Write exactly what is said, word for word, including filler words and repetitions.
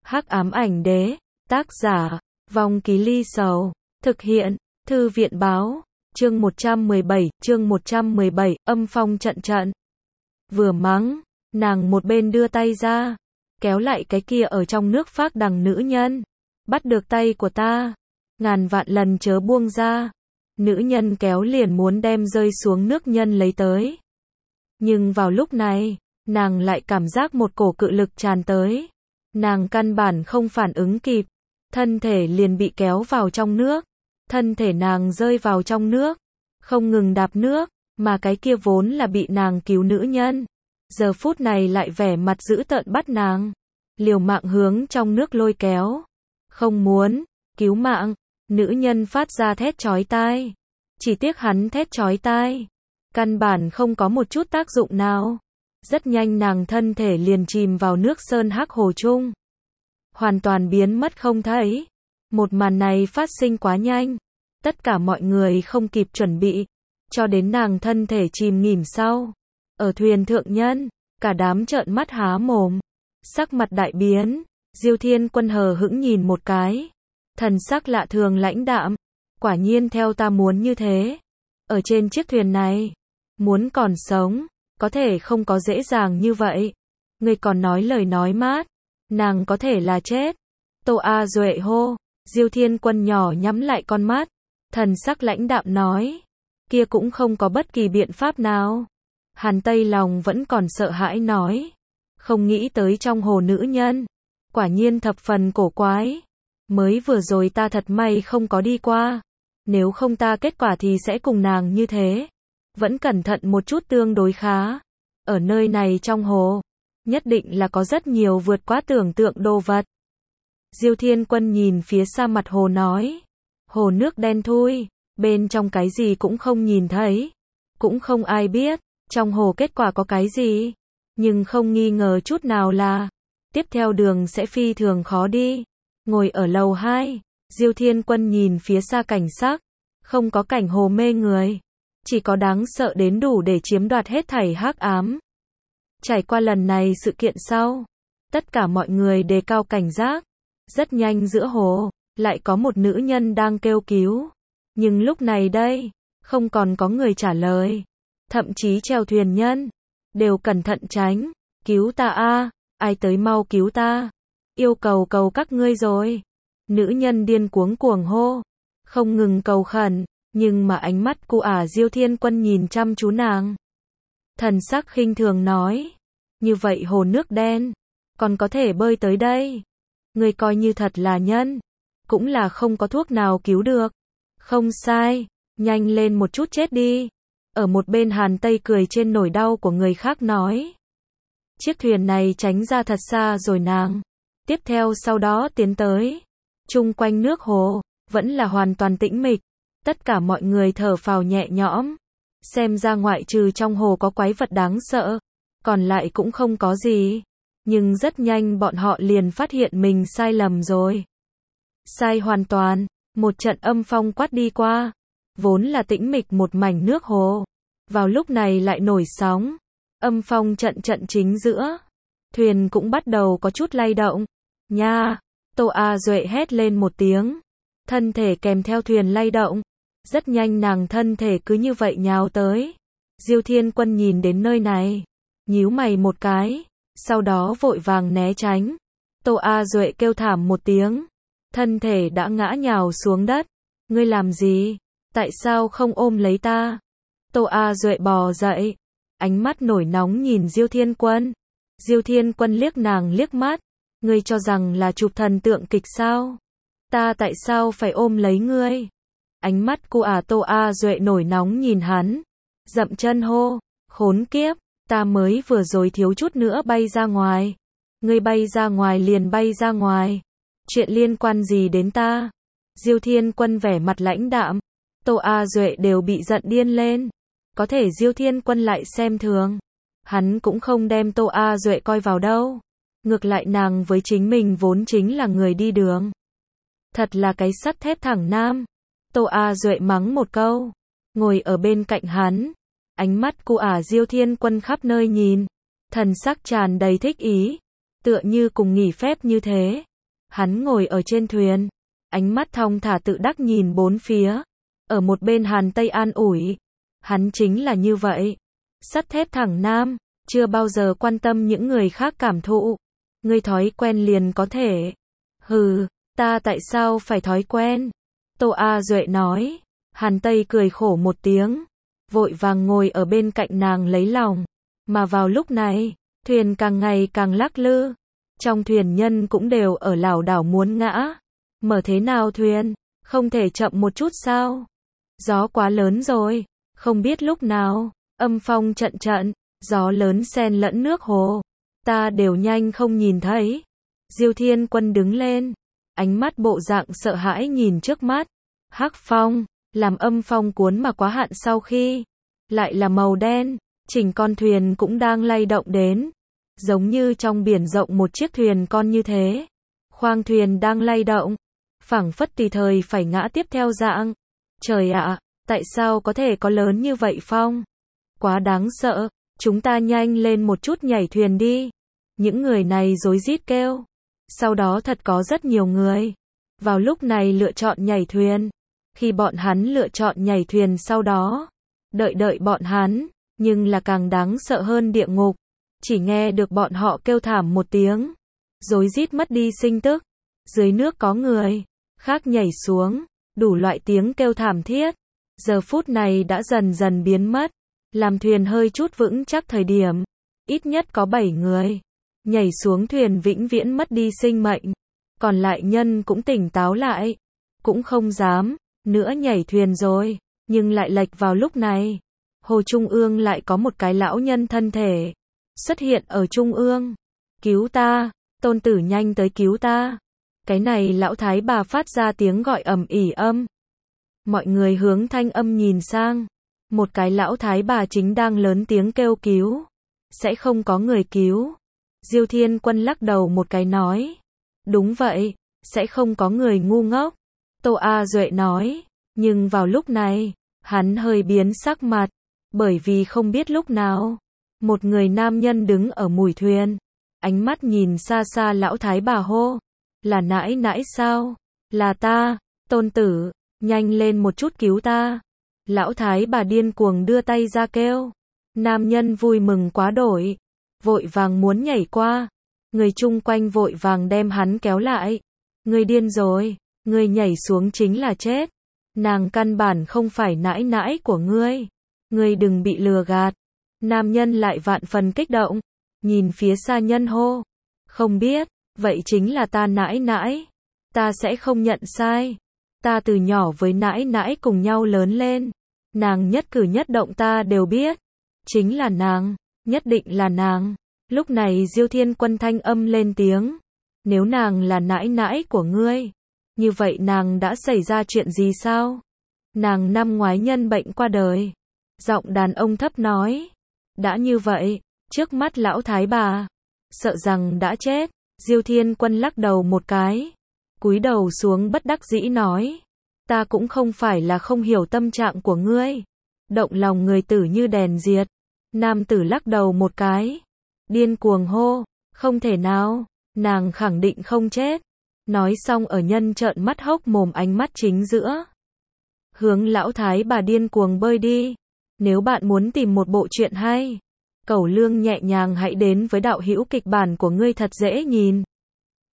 Hắc ám ảnh đế, tác giả, Vong Ký Ly Sầu, thực hiện, Thư viện báo, chương một trăm mười bảy, chương một trăm mười bảy, âm phong trận trận. Vừa mắng, nàng một bên đưa tay ra, kéo lại cái kia ở trong nước phác đằng nữ nhân. Bắt được tay của ta, ngàn vạn lần chớ buông ra. Nữ nhân kéo liền muốn đem rơi xuống nước nhân lấy tới. Nhưng vào lúc này, nàng lại cảm giác một cổ cự lực tràn tới. Nàng căn bản không phản ứng kịp, thân thể liền bị kéo vào trong nước. Thân thể nàng rơi vào trong nước, không ngừng đạp nước, mà cái kia vốn là bị nàng cứu nữ nhân. Giờ phút này lại vẻ mặt dữ tợn bắt nàng, liều mạng hướng trong nước lôi kéo. Không muốn, cứu mạng, nữ nhân phát ra thét chói tai. Chỉ tiếc hắn thét chói tai, căn bản không có một chút tác dụng nào. Rất nhanh nàng thân thể liền chìm vào nước sơn hắc hồ chung. Hoàn toàn biến mất không thấy. Một màn này phát sinh quá nhanh. Tất cả mọi người không kịp chuẩn bị. Cho đến nàng thân thể chìm nghỉm sau. Ở thuyền thượng nhân, cả đám trợn mắt há mồm. Sắc mặt đại biến. Diêu Thiên Quân hờ hững nhìn một cái. Thần sắc lạ thường lãnh đạm. Quả nhiên theo ta muốn như thế. Ở trên chiếc thuyền này, muốn còn sống, có thể không có dễ dàng như vậy. Người còn nói lời nói mát, nàng có thể là chết. Tô A Duệ hô. Diêu Thiên Quân nhỏ nhắm lại con mắt, thần sắc lãnh đạm nói, kia cũng không có bất kỳ biện pháp nào. Hàn Tây lòng vẫn còn sợ hãi nói, không nghĩ tới trong hồ nữ nhân, quả nhiên thập phần cổ quái. Mới vừa rồi ta thật may không có đi qua, nếu không ta kết quả thì sẽ cùng nàng như thế. Vẫn cẩn thận một chút tương đối khá. Ở nơi này trong hồ, nhất định là có rất nhiều vượt quá tưởng tượng đồ vật. Diêu Thiên Quân nhìn phía xa mặt hồ nói, hồ nước đen thui, bên trong cái gì cũng không nhìn thấy, cũng không ai biết, trong hồ kết quả có cái gì, nhưng không nghi ngờ chút nào là, tiếp theo đường sẽ phi thường khó đi. Ngồi ở lầu hai, Diêu Thiên Quân nhìn phía xa cảnh sắc, không có cảnh hồ mê người, chỉ có đáng sợ đến đủ để chiếm đoạt hết thảy hắc ám. Trải qua lần này sự kiện sau, tất cả mọi người đề cao cảnh giác. Rất nhanh giữa hồ, lại có một nữ nhân đang kêu cứu. Nhưng lúc này đây, không còn có người trả lời. Thậm chí chèo thuyền nhân, đều cẩn thận tránh. Cứu ta a, ai tới mau cứu ta. Yêu cầu cầu các ngươi rồi. Nữ nhân điên cuống cuồng hô, không ngừng cầu khẩn, nhưng mà ánh mắt của ả Diêu Thiên Quân nhìn chăm chú nàng. Thần sắc khinh thường nói, như vậy hồ nước đen, còn có thể bơi tới đây. Người coi như thật là nhân, cũng là không có thuốc nào cứu được. Không sai, nhanh lên một chút chết đi. Ở một bên Hàn Tây cười trên nỗi đau của người khác nói. Chiếc thuyền này tránh ra thật xa rồi nàng. Tiếp theo sau đó tiến tới. Chung quanh nước hồ, vẫn là hoàn toàn tĩnh mịch. Tất cả mọi người thở phào nhẹ nhõm. Xem ra ngoại trừ trong hồ có quái vật đáng sợ, còn lại cũng không có gì. Nhưng rất nhanh bọn họ liền phát hiện mình sai lầm rồi. Sai hoàn toàn, một trận âm phong quát đi qua. Vốn là tĩnh mịch một mảnh nước hồ. Vào lúc này lại nổi sóng. Âm phong trận trận chính giữa. Thuyền cũng bắt đầu có chút lay động. Nha! Tô A Duệ hét lên một tiếng. Thân thể kèm theo thuyền lay động. Rất nhanh nàng thân thể cứ như vậy nhào tới. Diêu Thiên Quân nhìn đến nơi này, nhíu mày một cái. Sau đó vội vàng né tránh. Tô A Duệ kêu thảm một tiếng. Thân thể đã ngã nhào xuống đất. Ngươi làm gì? Tại sao không ôm lấy ta? Tô A Duệ bò dậy. Ánh mắt nổi nóng nhìn Diêu Thiên Quân. Diêu Thiên Quân liếc nàng liếc mắt. Ngươi cho rằng là chụp thần tượng kịch sao? Ta tại sao phải ôm lấy ngươi? Ánh mắt của ả Tô A Duệ nổi nóng nhìn hắn. Dậm chân hô. Khốn kiếp. Ta mới vừa rồi thiếu chút nữa bay ra ngoài. Ngươi bay ra ngoài liền bay ra ngoài. Chuyện liên quan gì đến ta? Diêu Thiên Quân vẻ mặt lãnh đạm. Tô A Duệ đều bị giận điên lên. Có thể Diêu Thiên Quân lại xem thường. Hắn cũng không đem Tô A Duệ coi vào đâu. Ngược lại nàng với chính mình vốn chính là người đi đường. Thật là cái sắt thép thẳng nam. Tô A Duệ mắng một câu. Ngồi ở bên cạnh hắn. Ánh mắt của ả Diêu Thiên Quân khắp nơi nhìn. Thần sắc tràn đầy thích ý. Tựa như cùng nghỉ phép như thế. Hắn ngồi ở trên thuyền, ánh mắt thong thả tự đắc nhìn bốn phía. Ở một bên Hàn Tây an ủi. Hắn chính là như vậy. Sắt thép thẳng nam, chưa bao giờ quan tâm những người khác cảm thụ. Ngươi thói quen liền có thể. Hừ, ta tại sao phải thói quen? Tô A Duệ nói. Hàn Tây cười khổ một tiếng, vội vàng ngồi ở bên cạnh nàng lấy lòng. Mà vào lúc này, thuyền càng ngày càng lắc lư. Trong thuyền nhân cũng đều ở lảo đảo muốn ngã. Mở thế nào thuyền? Không thể chậm một chút sao? Gió quá lớn rồi, không biết lúc nào. Âm phong trận trận, gió lớn xen lẫn nước hồ. Ta đều nhanh không nhìn thấy. Diêu Thiên Quân đứng lên, ánh mắt bộ dạng sợ hãi nhìn trước mắt. Hắc phong, làm âm phong cuốn mà quá hạn sau khi, lại là màu đen, chỉnh con thuyền cũng đang lay động đến. Giống như trong biển rộng một chiếc thuyền con như thế. Khoang thuyền đang lay động, phảng phất tùy thời phải ngã tiếp theo dạng. Trời ạ, tại sao có thể có lớn như vậy phong? Quá đáng sợ, chúng ta nhanh lên một chút nhảy thuyền đi. Những người này rối rít kêu. Sau đó thật có rất nhiều người vào lúc này lựa chọn nhảy thuyền. Khi bọn hắn lựa chọn nhảy thuyền sau đó, đợi đợi bọn hắn, nhưng là càng đáng sợ hơn địa ngục. Chỉ nghe được bọn họ kêu thảm một tiếng, rối rít mất đi sinh tức. Dưới nước có người khác nhảy xuống, đủ loại tiếng kêu thảm thiết. Giờ phút này đã dần dần biến mất. Làm thuyền hơi chút vững chắc thời điểm, ít nhất có bảy người nhảy xuống thuyền vĩnh viễn mất đi sinh mệnh. Còn lại nhân cũng tỉnh táo lại, cũng không dám nữa nhảy thuyền rồi. Nhưng lại lệch vào lúc này, hồ trung ương lại có một cái lão nhân thân thể xuất hiện ở trung ương. Cứu ta, tôn tử nhanh tới cứu ta. Cái này lão thái bà phát ra tiếng gọi ầm ỉ âm. Mọi người hướng thanh âm nhìn sang. Một cái lão thái bà chính đang lớn tiếng kêu cứu. Sẽ không có người cứu. Diêu Thiên Quân lắc đầu một cái nói. Đúng vậy, sẽ không có người ngu ngốc. Tô A Duệ nói. Nhưng vào lúc này, hắn hơi biến sắc mặt. Bởi vì không biết lúc nào, một người nam nhân đứng ở mùi thuyền. Ánh mắt nhìn xa xa lão thái bà hô. Là nãi nãi sao? Là ta, tôn tử, nhanh lên một chút cứu ta. Lão thái bà điên cuồng đưa tay ra kêu. Nam nhân vui mừng quá đổi, vội vàng muốn nhảy qua. Người chung quanh vội vàng đem hắn kéo lại. Người điên rồi, người nhảy xuống chính là chết. Nàng căn bản không phải nãi nãi của ngươi. Ngươi đừng bị lừa gạt. Nam nhân lại vạn phần kích động, nhìn phía xa nhân hô. Không biết, vậy chính là ta nãi nãi. Ta sẽ không nhận sai. Ta từ nhỏ với nãi nãi cùng nhau lớn lên. Nàng nhất cử nhất động ta đều biết. Chính là nàng, nhất định là nàng. Lúc này Diêu Thiên Quân thanh âm lên tiếng. Nếu nàng là nãi nãi của ngươi, như vậy nàng đã xảy ra chuyện gì sao? Nàng năm ngoái nhân bệnh qua đời. Giọng đàn ông thấp nói. Đã như vậy, trước mắt lão thái bà, sợ rằng đã chết. Diêu Thiên Quân lắc đầu một cái, cúi đầu xuống bất đắc dĩ nói. Ta cũng không phải là không hiểu tâm trạng của ngươi. Động lòng người tử như đèn diệt. Nam tử lắc đầu một cái, điên cuồng hô. Không thể nào, nàng khẳng định không chết. Nói xong ở nhân trợn mắt hốc mồm ánh mắt chính giữa. Hướng lão thái bà điên cuồng bơi đi. Nếu bạn muốn tìm một bộ truyện hay, Cẩu Lương nhẹ nhàng hãy đến với đạo hữu kịch bản của ngươi thật dễ nhìn.